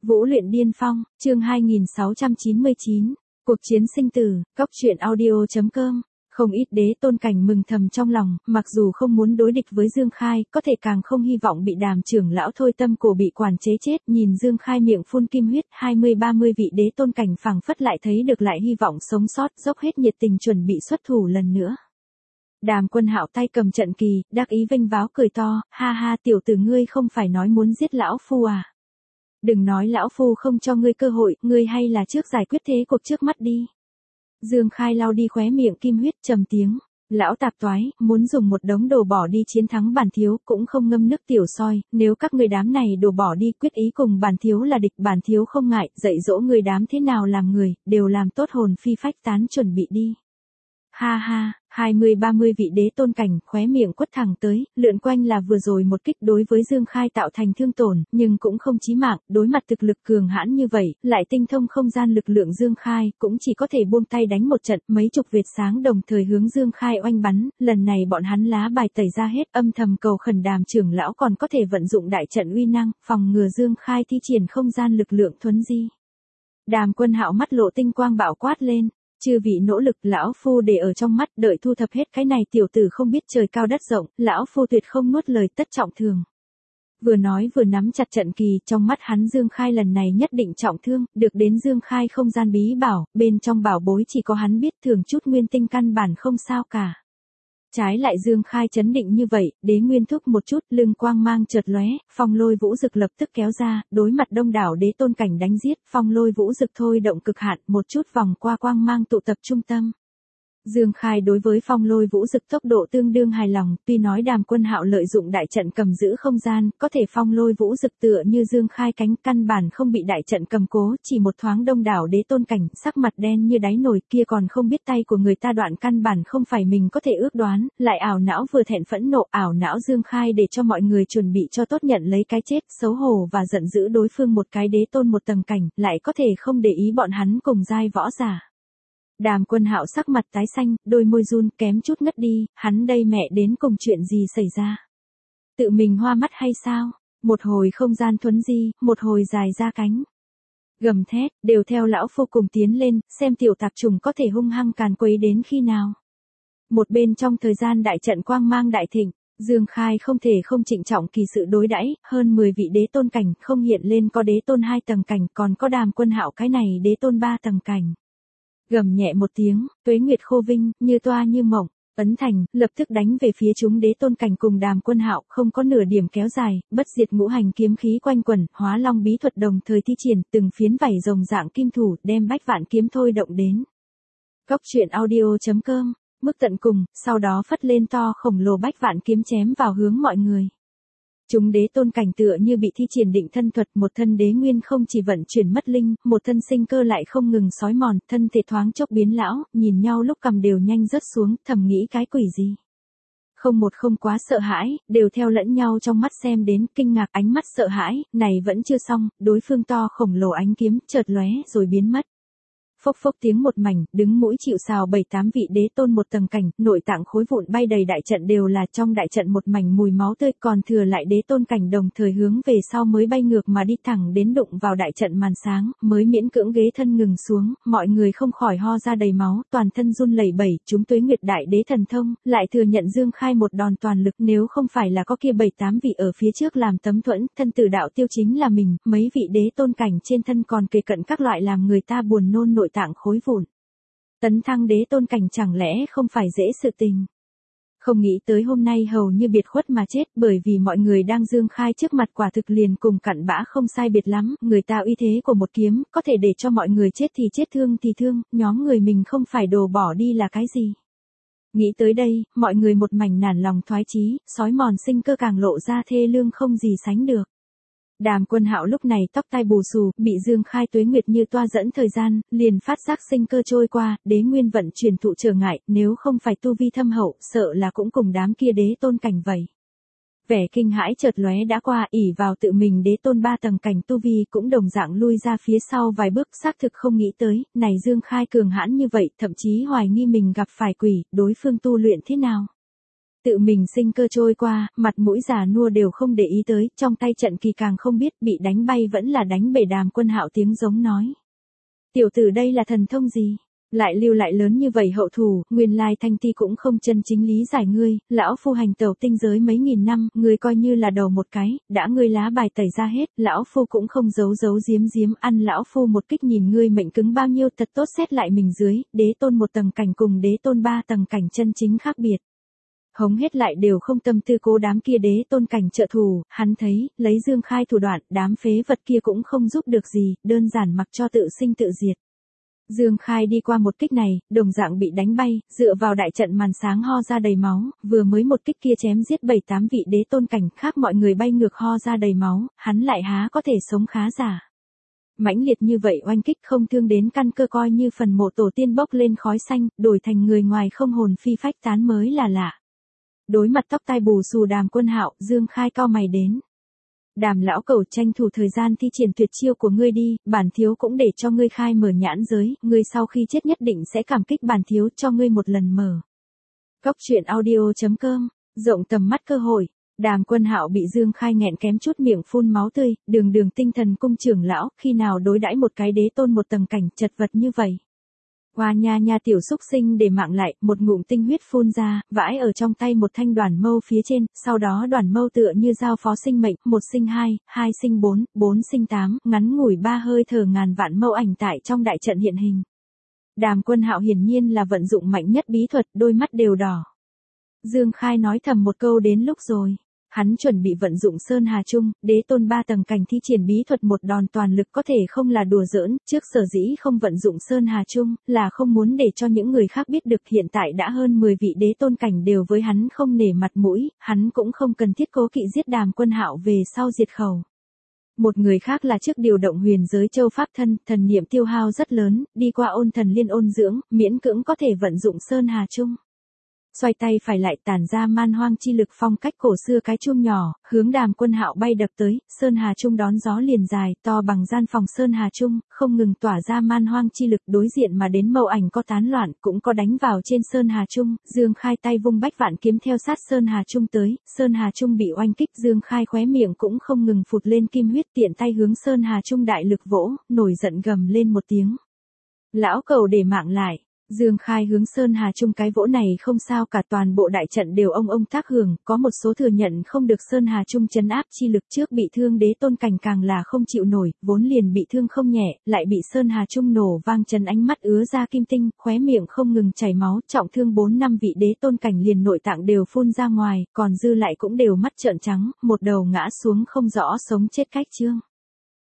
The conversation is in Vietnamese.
Vũ luyện điên phong, chương 2699, cuộc chiến sinh tử, cóc truyện audio.com. Không ít đế tôn cảnh mừng thầm trong lòng, mặc dù không muốn đối địch với Dương Khai, có thể càng không hy vọng bị Đàm trưởng lão thôi tâm cổ bị quản chế chết. Nhìn Dương Khai miệng phun kim huyết, 20-30 vị đế tôn cảnh phảng phất lại thấy được lại hy vọng sống sót, dốc hết nhiệt tình chuẩn bị xuất thủ lần nữa. Đàm Quân Hạo tay cầm trận kỳ, đắc ý vênh váo cười to, ha ha, tiểu tử ngươi không phải nói muốn giết lão phu à? Đừng nói lão phu không cho ngươi cơ hội, ngươi hay là trước giải quyết thế cuộc trước mắt đi. Dương Khai lau đi khóe miệng kim huyết, trầm tiếng, lão tạp toái, muốn dùng một đống đồ bỏ đi chiến thắng bản thiếu, cũng không ngâm nước tiểu soi, nếu các người đám này đồ bỏ đi quyết ý cùng bản thiếu là địch, bản thiếu không ngại, dạy dỗ người đám thế nào làm người, đều làm tốt hồn phi phách tán chuẩn bị đi. Ha ha, 20-30 vị đế tôn cảnh, khóe miệng quất thẳng tới, lượn quanh là vừa rồi một kích đối với Dương Khai tạo thành thương tổn, nhưng cũng không chí mạng, đối mặt thực lực cường hãn như vậy, lại tinh thông không gian lực lượng Dương Khai, cũng chỉ có thể buông tay đánh một trận, mấy chục vệt sáng đồng thời hướng Dương Khai oanh bắn, lần này bọn hắn lá bài tẩy ra hết, âm thầm cầu khẩn Đàm trưởng lão còn có thể vận dụng đại trận uy năng, phòng ngừa Dương Khai thi triển không gian lực lượng thuấn di. Đàm Quân Hạo mắt lộ tinh quang bạo quát lên. Chư vị nỗ lực, lão phu để ở trong mắt, đợi thu thập hết cái này tiểu tử không biết trời cao đất rộng, lão phu tuyệt không nuốt lời tất trọng thương. Vừa nói vừa nắm chặt trận kỳ, trong mắt hắn Dương Khai lần này nhất định trọng thương, được đến Dương Khai không gian bí bảo, bên trong bảo bối chỉ có hắn biết, thường chút nguyên tinh căn bản không sao cả. Trái lại Dương Khai chấn định như vậy, đế nguyên thúc một chút, lưng quang mang chợt lóe, phong lôi vũ dực lập tức kéo ra, đối mặt đông đảo đế tôn cảnh đánh giết, phong lôi vũ dực thôi động cực hạn, một chút vòng qua quang mang tụ tập trung tâm. Dương Khai đối với phong lôi vũ dực tốc độ tương đương hài lòng, tuy nói Đàm Quân Hạo lợi dụng đại trận cầm giữ không gian, có thể phong lôi vũ dực tựa như Dương Khai cánh, căn bản không bị đại trận cầm cố, chỉ một thoáng đông đảo đế tôn cảnh, sắc mặt đen như đáy nồi, kia còn không biết tay của người ta đoạn, căn bản không phải mình có thể ước đoán, lại ảo não vừa thẹn phẫn nộ, ảo não Dương Khai để cho mọi người chuẩn bị cho tốt nhận lấy cái chết, xấu hổ và giận dữ đối phương một cái đế tôn một tầng cảnh, lại có thể không để ý bọn hắn cùng giai võ giả. Đàm Quân Hạo sắc mặt tái xanh, đôi môi run, kém chút ngất đi, hắn đây mẹ đến cùng chuyện gì xảy ra? Tự mình hoa mắt hay sao? Một hồi không gian thuấn di, một hồi dài ra cánh. Gầm thét, đều theo lão phu cùng tiến lên, xem tiểu tạp trùng có thể hung hăng càn quấy đến khi nào. Một bên trong thời gian đại trận quang mang đại thịnh, Dương Khai không thể không trịnh trọng kỳ sự đối đãi, hơn 10 vị đế tôn cảnh, không hiện lên có đế tôn 2 tầng cảnh, còn có Đàm Quân Hạo cái này đế tôn 3 tầng cảnh. Gầm nhẹ một tiếng, tuế nguyệt khô vinh, như toa như mộng, ấn thành, lập tức đánh về phía chúng đế tôn cảnh cùng Đàm Quân Hạo, không có nửa điểm kéo dài, bất diệt ngũ hành kiếm khí quanh quẩn, hóa long bí thuật đồng thời thi triển, từng phiến vảy rồng dạng kim thủ, đem bách vạn kiếm thôi động đến. Cóc truyện audio.com, mức tận cùng, sau đó phất lên to khổng lồ bách vạn kiếm chém vào hướng mọi người. Chúng đế tôn cảnh tựa như bị thi triển định thân thuật, một thân đế nguyên không chỉ vận chuyển mất linh, một thân sinh cơ lại không ngừng sói mòn, thân thể thoáng chốc biến lão, nhìn nhau lúc cầm đều nhanh rớt xuống, thầm nghĩ cái quỷ gì. Không quá sợ hãi, đều theo lẫn nhau trong mắt xem đến, kinh ngạc ánh mắt sợ hãi, này vẫn chưa xong, đối phương to khổng lồ ánh kiếm, chợt lóe rồi biến mất. Phốc phốc tiếng một mảnh, đứng mũi chịu sào 7-8 vị đế tôn một tầng cảnh, nội tạng khối vụn bay đầy đại trận đều là trong đại trận một mảnh mùi máu tươi, còn thừa lại đế tôn cảnh đồng thời hướng về sau mới bay ngược mà đi thẳng đến đụng vào đại trận màn sáng, mới miễn cưỡng ghế thân ngừng xuống, mọi người không khỏi ho ra đầy máu, toàn thân run lẩy bẩy, chúng tuế nguyệt đại đế thần thông, lại thừa nhận Dương Khai một đòn toàn lực, nếu không phải là có kia 7-8 vị ở phía trước làm tấm thuẫn, thân tử đạo tiêu chính là mình, mấy vị đế tôn cảnh trên thân còn kề cận các loại làm người ta buồn nôn nội tạng khối vụn. Tấn thăng đế tôn cảnh chẳng lẽ không phải dễ sự tình. Không nghĩ tới hôm nay hầu như biệt khuất mà chết, bởi vì mọi người đang Dương Khai trước mặt quả thực liền cùng cặn bã không sai biệt lắm, người ta uy thế của một kiếm, có thể để cho mọi người chết thì chết thương thì thương, nhóm người mình không phải đồ bỏ đi là cái gì. Nghĩ tới đây, mọi người một mảnh nản lòng thoái chí, sói mòn sinh cơ càng lộ ra thê lương không gì sánh được. Đàm Quân Hạo lúc này tóc tai bù xù, bị Dương Khai tuế nguyệt như toa dẫn thời gian, liền phát giác sinh cơ trôi qua, đế nguyên vận chuyển thụ trở ngại, nếu không phải tu vi thâm hậu, sợ là cũng cùng đám kia đế tôn cảnh vậy. Vẻ kinh hãi chợt lóe đã qua, ỷ vào tự mình đế tôn 3 tầng cảnh tu vi cũng đồng dạng lui ra phía sau vài bước, xác thực không nghĩ tới, này Dương Khai cường hãn như vậy, thậm chí hoài nghi mình gặp phải quỷ, đối phương tu luyện thế nào. Tự mình sinh cơ trôi qua, mặt mũi già nua đều không để ý tới, trong tay trận kỳ càng không biết bị đánh bay vẫn là đánh bể. Đàm Quân Hạo tiếng giống nói. Tiểu tử đây là thần thông gì? Lại lưu lại lớn như vậy hậu thủ, nguyên lai Thanh Ti cũng không chân chính lý giải ngươi, lão phu hành tẩu tinh giới mấy nghìn năm, ngươi coi như là đầu một cái, đã ngươi lá bài tẩy ra hết, lão phu cũng không giấu giấu giếm giếm, ăn lão phu một kích nhìn ngươi mệnh cứng bao nhiêu, thật tốt xét lại mình dưới, đế tôn một tầng cảnh cùng đế tôn ba tầng cảnh chân chính khác biệt. Hống hết lại đều không tâm tư cố đám kia đế tôn cảnh trợ thủ, hắn thấy, lấy Dương Khai thủ đoạn, đám phế vật kia cũng không giúp được gì, đơn giản mặc cho tự sinh tự diệt. Dương Khai đi qua một kích này, đồng dạng bị đánh bay, dựa vào đại trận màn sáng ho ra đầy máu, vừa mới một kích kia chém giết 7-8 vị đế tôn cảnh khác mọi người bay ngược ho ra đầy máu, hắn lại há có thể sống khá giả. Mãnh liệt như vậy oanh kích không thương đến căn cơ, coi như phần mộ tổ tiên bốc lên khói xanh, đổi thành người ngoài không hồn phi phách tán mới là lạ. Đối mặt tóc tai bù xù Đàm Quân Hạo, Dương Khai cau mày đến. Đàm lão cẩu, tranh thủ thời gian thi triển tuyệt chiêu của ngươi đi, bản thiếu cũng để cho ngươi khai mở nhãn giới, ngươi sau khi chết nhất định sẽ cảm kích bản thiếu, cho ngươi một lần mở. Góc truyện audio.com, rộng tầm mắt cơ hội. Đàm Quân Hạo bị Dương Khai nghẹn kém chút miệng phun máu tươi, đường tinh thần cung trưởng lão, khi nào đối đãi một cái đế tôn một tầng cảnh chật vật như vậy. Hoa nha tiểu xúc sinh để mạng lại, một ngụm tinh huyết phun ra, vãi ở trong tay một thanh đoàn mâu phía trên, sau đó đoàn mâu tựa như giao phó sinh mệnh, 1 sinh 2, 2 sinh 4, 4 sinh 8, ngắn ngủi 3 hơi thở ngàn vạn mâu ảnh tại trong đại trận hiện hình. Đàm Quân Hạo hiển nhiên là vận dụng mạnh nhất bí thuật, đôi mắt đều đỏ. Dương Khai nói thầm một câu đến lúc rồi. Hắn chuẩn bị vận dụng Sơn Hà Trung, đế tôn 3 tầng cảnh thi triển bí thuật một đòn toàn lực có thể không là đùa giỡn, trước sở dĩ không vận dụng Sơn Hà Trung, là không muốn để cho những người khác biết được hiện tại đã hơn 10 vị đế tôn cảnh đều với hắn không nể mặt mũi, hắn cũng không cần thiết cố kỵ giết Đàm Quân Hạo về sau diệt khẩu. Một người khác là trước điều động huyền giới châu pháp thân, thần niệm tiêu hao rất lớn, đi qua ôn thần liên ôn dưỡng, miễn cưỡng có thể vận dụng Sơn Hà Trung. Xoay tay phải lại tản ra man hoang chi lực phong cách cổ xưa cái chuông nhỏ, hướng Đàm Quân Hạo bay đập tới, Sơn Hà Trung đón gió liền dài, to bằng gian phòng Sơn Hà Trung, không ngừng tỏa ra man hoang chi lực, đối diện mà đến mâu ảnh có tán loạn, cũng có đánh vào trên Sơn Hà Trung, Dương Khai tay vung bách vạn kiếm theo sát Sơn Hà Trung tới, Sơn Hà Trung bị oanh kích, Dương Khai khóe miệng cũng không ngừng phụt lên kim huyết, tiện tay hướng Sơn Hà Trung đại lực vỗ, nổi giận gầm lên một tiếng. Lão cẩu để mạng lại. Dương Khai hướng Sơn Hà Trung cái vỗ này không sao cả, toàn bộ đại trận đều ông tác hưởng, có một số thừa nhận không được Sơn Hà Trung trấn áp chi lực, trước bị thương đế tôn cảnh càng là không chịu nổi, vốn liền bị thương không nhẹ, lại bị Sơn Hà Trung nổ vang chấn, ánh mắt ứa ra kim tinh, khóe miệng không ngừng chảy máu, trọng thương 4-5 vị đế tôn cảnh liền nội tạng đều phun ra ngoài, còn dư lại cũng đều mắt trợn trắng, một đầu ngã xuống không rõ sống chết cách chương.